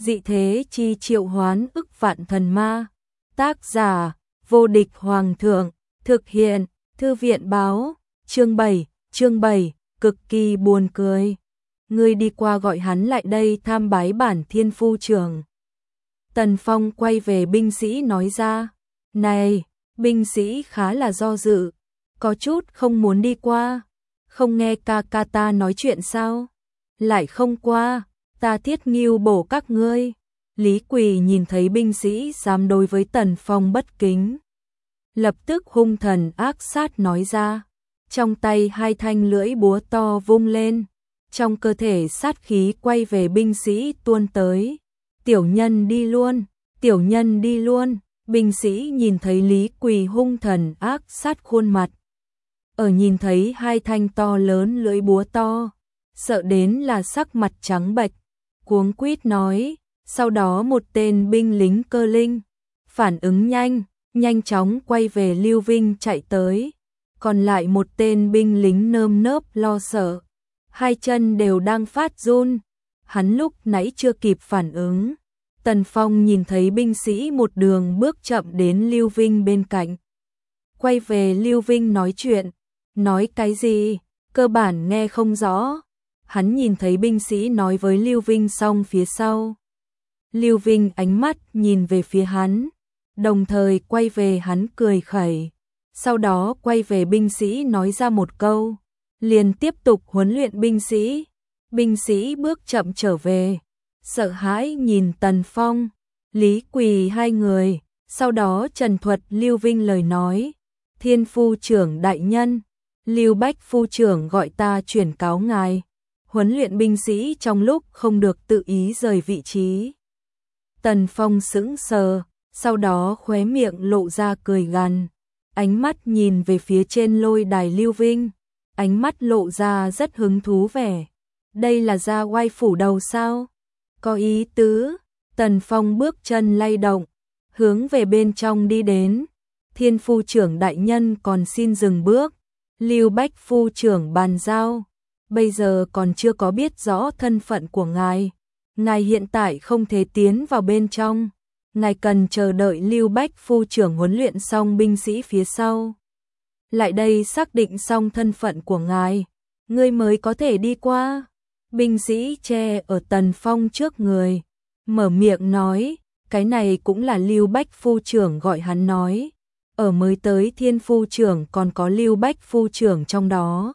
Dị thế chi triệu hoán ức vạn thần ma. Tác giả, vô địch hoàng thượng. Thực hiện, thư viện báo. Chương 7, cực kỳ buồn cười. Ngươi đi qua gọi hắn lại đây tham bái bản thiên phu trưởng. Tần Phong quay về binh sĩ nói ra. Này, binh sĩ khá là do dự, có chút không muốn đi qua. Không nghe ca ca ta nói chuyện sao? Lại không qua, ta thiết nghiêu bổ các ngươi. Lý Quỳ nhìn thấy binh sĩ dám đối với Tần Phong bất kính, lập tức hung thần ác sát nói ra. Trong tay hai thanh lưỡi búa to vung lên, trong cơ thể sát khí quay về binh sĩ tuôn tới. Tiểu nhân đi luôn, tiểu nhân đi luôn. Binh sĩ nhìn thấy Lý Quỳ hung thần ác sát khuôn mặt, ở nhìn thấy hai thanh to lớn lưỡi búa to, sợ đến là sắc mặt trắng bệch, cuống quýt nói. Sau đó một tên binh lính cơ linh phản ứng nhanh chóng quay về Lưu Vinh chạy tới. Còn lại một tên binh lính nơm nớp lo sợ, hai chân đều đang phát run. Hắn lúc nãy chưa kịp phản ứng. Tần Phong nhìn thấy binh sĩ một đường bước chậm đến Lưu Vinh bên cạnh, quay về Lưu Vinh nói chuyện. Nói cái gì? Cơ bản nghe không rõ. Hắn nhìn thấy binh sĩ nói với Lưu Vinh xong phía sau. Lưu Vinh ánh mắt nhìn về phía hắn, đồng thời quay về hắn cười khẩy. Sau đó quay về binh sĩ nói ra một câu, liền tiếp tục huấn luyện binh sĩ. Binh sĩ bước chậm trở về, sợ hãi nhìn Tần Phong, Lý Quỳ hai người. Sau đó trần thuật Lưu Vinh lời nói. Thiên phu trưởng đại nhân, Lưu Bách phu trưởng gọi ta chuyển cáo ngài, huấn luyện binh sĩ trong lúc không được tự ý rời vị trí. Tần Phong sững sờ, sau đó khóe miệng lộ ra cười gằn, ánh mắt nhìn về phía trên lôi đài Lưu Vinh, ánh mắt lộ ra rất hứng thú vẻ. Đây là ra oai phủ đầu sao? Có ý tứ. Tần Phong bước chân lay động, hướng về bên trong đi đến. Thiên phu trưởng đại nhân còn xin dừng bước. Lưu Bách phu trưởng bàn giao, bây giờ còn chưa có biết rõ thân phận của ngài. Ngài hiện tại không thể tiến vào bên trong. Ngài cần chờ đợi Lưu Bách phu trưởng huấn luyện xong binh sĩ phía sau, lại đây xác định xong thân phận của ngài, ngươi mới có thể đi qua. Binh sĩ che ở Tần Phong trước người, mở miệng nói. Cái này cũng là Lưu Bách phu trưởng gọi hắn nói. Ở mới tới thiên phu trưởng còn có Lưu Bách phu trưởng trong đó,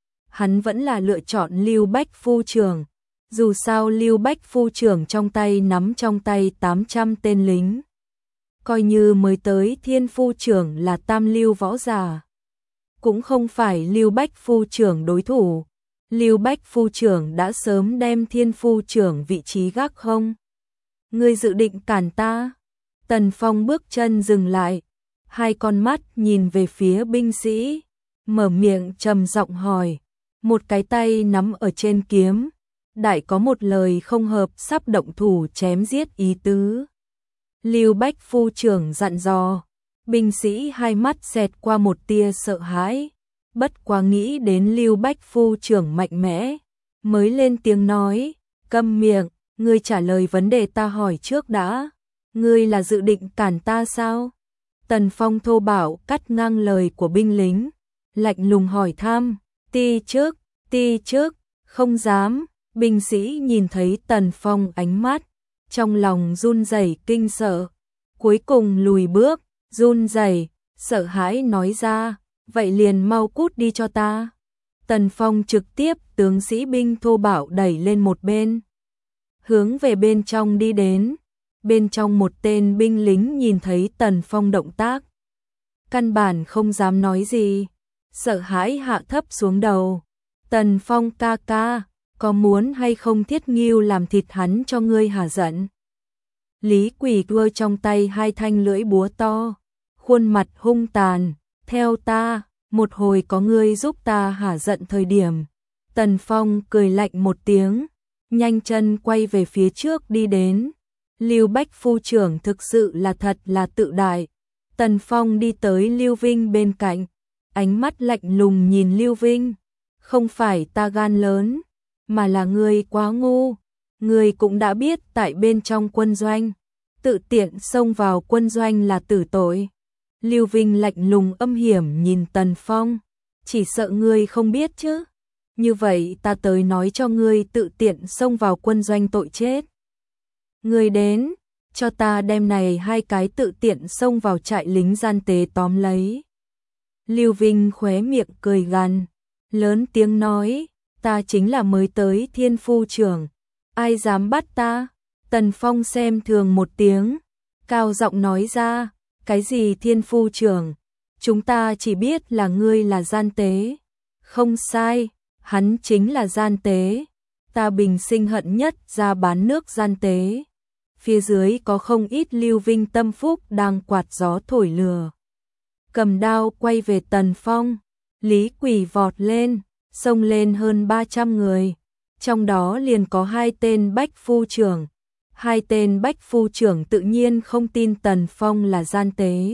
hắn vẫn là lựa chọn Lưu Bách phu trưởng. Dù sao Lưu Bách phu trưởng trong tay nắm trong tay 800 tên lính, coi như mới tới thiên phu trưởng là tam lưu võ giả, cũng không phải Lưu Bách phu trưởng đối thủ. Lưu Bách phu trưởng đã sớm đem thiên phu trưởng vị trí gác không. Ngươi dự định cản ta? Tần Phong bước chân dừng lại, hai con mắt nhìn về phía binh sĩ, mở miệng trầm giọng hỏi, một cái tay nắm ở trên kiếm, đại có một lời không hợp sắp động thủ chém giết ý tứ. Lưu Bách phu trưởng dặn dò. Binh sĩ hai mắt xẹt qua một tia sợ hãi, bất quá nghĩ đến Lưu Bách phu trưởng mạnh mẽ, mới lên tiếng nói, câm miệng, ngươi trả lời vấn đề ta hỏi trước đã. Ngươi là dự định cản ta sao? Tần Phong thô bạo cắt ngang lời của binh lính, lạnh lùng hỏi thăm. Ti trước, không dám. Binh sĩ nhìn thấy Tần Phong ánh mắt, trong lòng run rẩy kinh sợ, cuối cùng lùi bước, run rẩy, sợ hãi nói ra, vậy liền mau cút đi cho ta. Tần Phong trực tiếp tướng sĩ binh thô bạo đẩy lên một bên, hướng về bên trong đi đến. Bên trong một tên binh lính nhìn thấy Tần Phong động tác, căn bản không dám nói gì, sợ hãi hạ thấp xuống đầu. Tần Phong ca ca, có muốn hay không thiết nghiêu làm thịt hắn cho ngươi hả giận? Lý Quỳ đua trong tay hai thanh lưỡi búa to, khuôn mặt hung tàn. Theo ta, một hồi có ngươi giúp ta hả giận thời điểm. Tần Phong cười lạnh một tiếng, nhanh chân quay về phía trước đi đến. Lưu Bách phu trưởng thực sự là thật là tự đại. Tần Phong đi tới Lưu Vinh bên cạnh, ánh mắt lạnh lùng nhìn Lưu Vinh. Không phải ta gan lớn, mà là ngươi quá ngu. Ngươi cũng đã biết tại bên trong quân doanh, tự tiện xông vào quân doanh là tử tội. Lưu Vinh lạnh lùng âm hiểm nhìn Tần Phong, chỉ sợ ngươi không biết chứ. Như vậy ta tới nói cho ngươi tự tiện xông vào quân doanh tội chết. Ngươi đến, cho ta đem này hai cái tự tiện xông vào trại lính gian tế tóm lấy. Lưu Vinh khóe miệng cười gằn, lớn tiếng nói, ta chính là mới tới Thiên Phu trưởng, ai dám bắt ta? Tần Phong xem thường một tiếng, cao giọng nói ra, cái gì Thiên Phu trưởng, chúng ta chỉ biết là ngươi là gian tế. Không sai, hắn chính là gian tế, ta bình sinh hận nhất ra bán nước gian tế. Phía dưới có không ít Lưu Vinh tâm phúc đang quạt gió thổi lửa. Cầm đao quay về Tần Phong, Lý Quỳ vọt lên, xông lên hơn 300 người, trong đó liền có 2 tên bách phu trưởng. 2 tên bách phu trưởng tự nhiên không tin Tần Phong là gian tế.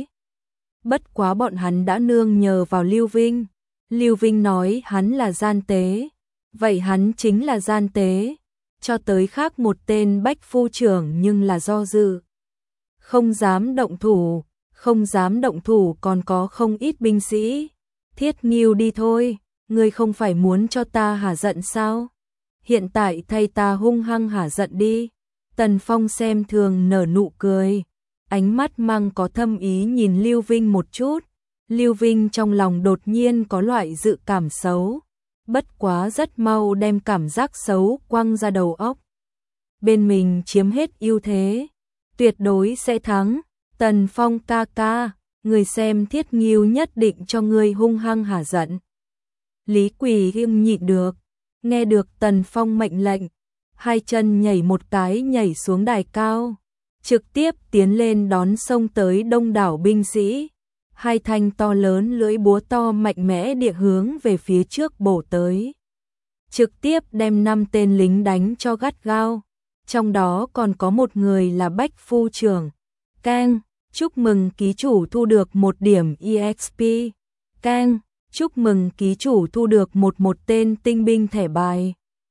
Bất quá bọn hắn đã nương nhờ vào Lưu Vinh. Lưu Vinh nói hắn là gian tế, vậy hắn chính là gian tế. Cho tới khác một tên bách phu trưởng nhưng là do dự. Không dám động thủ, không dám động thủ còn có không ít binh sĩ. Thiết Nghiêu đi thôi, ngươi không phải muốn cho ta hả giận sao? Hiện tại thay ta hung hăng hả giận đi. Tần Phong xem thường nở nụ cười, ánh mắt mang có thâm ý nhìn Lưu Vinh một chút. Lưu Vinh trong lòng đột nhiên có loại dự cảm xấu, bất quá rất mau đem cảm giác xấu quăng ra đầu óc. Bên mình chiếm hết ưu thế, tuyệt đối sẽ thắng. Tần Phong ca ca, người xem Thiết Nghiêu nhất định cho người hung hăng hả giận. Lý Quỳ im nhịn được, nghe được Tần Phong mệnh lệnh, 2 chân nhảy một cái nhảy xuống đài cao, trực tiếp tiến lên đón xông tới đông đảo binh sĩ. 2 thanh to lớn lưỡi búa to mạnh mẽ địa hướng về phía trước bổ tới, trực tiếp đem 5 tên lính đánh cho gắt gao, trong đó còn có một người là bách phu trưởng. Keng, chúc mừng ký chủ thu được 1 điểm EXP. Keng, chúc mừng ký chủ thu được một tên tinh binh thẻ bài.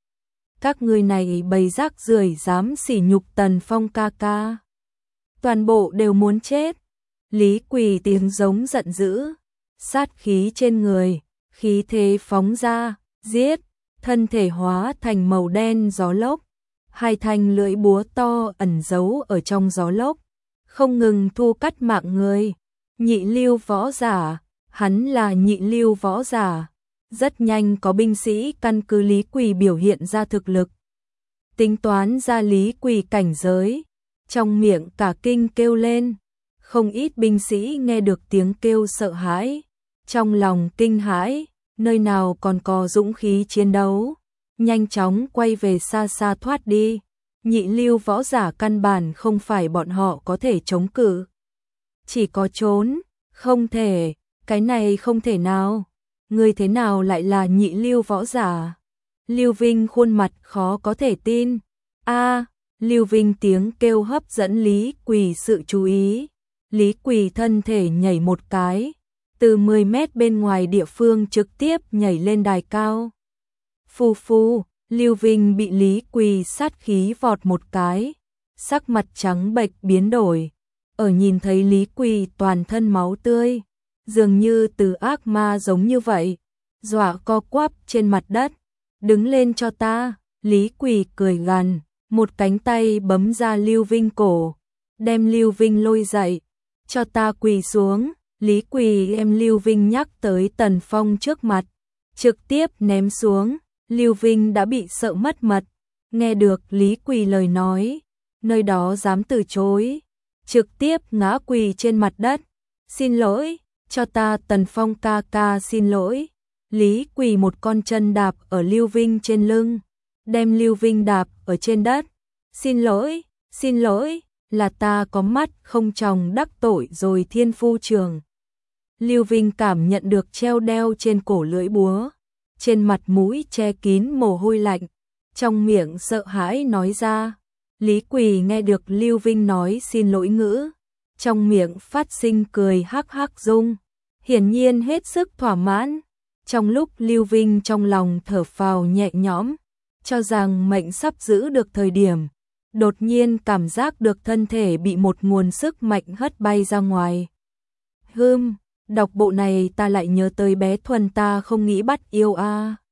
Các người này bầy rác rưởi dám sỉ nhục Tần Phong ca ca, toàn bộ đều muốn chết. Lý Quỳ tiếng giống giận dữ, sát khí trên người, khí thế phóng ra, giết, thân thể hóa thành màu đen gió lốc. 2 thanh lưỡi búa to ẩn giấu ở trong gió lốc, không ngừng thu cắt mạng người. Nhị lưu võ giả, hắn là nhị lưu võ giả. Rất nhanh có binh sĩ căn cứ Lý Quỳ biểu hiện ra thực lực, tính toán ra Lý Quỳ cảnh giới, trong miệng cả kinh kêu lên. Không ít binh sĩ nghe được tiếng kêu sợ hãi, trong lòng kinh hãi, nơi nào còn có dũng khí chiến đấu, nhanh chóng quay về xa xa thoát đi. Nhị lưu võ giả căn bản không phải bọn họ có thể chống cự, chỉ có trốn. Không thể, cái này không thể nào. Người thế nào lại là nhị lưu võ giả? Lưu Vinh khuôn mặt khó có thể tin. Lưu Vinh tiếng kêu hấp dẫn Lý Quỳ sự chú ý. Lý Quỳ thân thể nhảy một cái, từ 10 mét bên ngoài địa phương trực tiếp nhảy lên đài cao. Phù phù, Lưu Vinh bị Lý Quỳ sát khí vọt một cái, sắc mặt trắng bệch biến đổi. Ở nhìn thấy Lý Quỳ toàn thân máu tươi, dường như từ ác ma giống như vậy, dọa co quắp trên mặt đất. Đứng lên cho ta, Lý Quỳ cười gằn, một cánh tay bấm ra Lưu Vinh cổ, đem Lưu Vinh lôi dậy. Cho ta quỳ xuống. Lý Quỳ em Lưu Vinh nhắc tới Tần Phong trước mặt, trực tiếp ném xuống. Lưu Vinh đã bị sợ mất mật, nghe được Lý Quỳ lời nói, nơi đó dám từ chối, trực tiếp ngã quỳ trên mặt đất. Xin lỗi, cho ta Tần Phong ca ca xin lỗi. Lý Quỳ một con chân đạp ở Lưu Vinh trên lưng, đem Lưu Vinh đạp ở trên đất. Xin lỗi, là ta có mắt không tròng đắc tội rồi Thiên Phu trưởng. Lưu Vinh cảm nhận được treo đeo trên cổ lưỡi búa, trên mặt mũi che kín mồ hôi lạnh, trong miệng sợ hãi nói ra. Lý Quỳ nghe được Lưu Vinh nói xin lỗi ngữ, trong miệng phát sinh cười hắc hắc rung, hiển nhiên hết sức thỏa mãn. Trong lúc Lưu Vinh trong lòng thở phào nhẹ nhõm, cho rằng mệnh sắp giữ được thời điểm, đột nhiên cảm giác được thân thể bị một nguồn sức mạnh hất bay ra ngoài. Đọc bộ này ta lại nhớ tới bé Thuần ta không nghĩ bắt yêu a.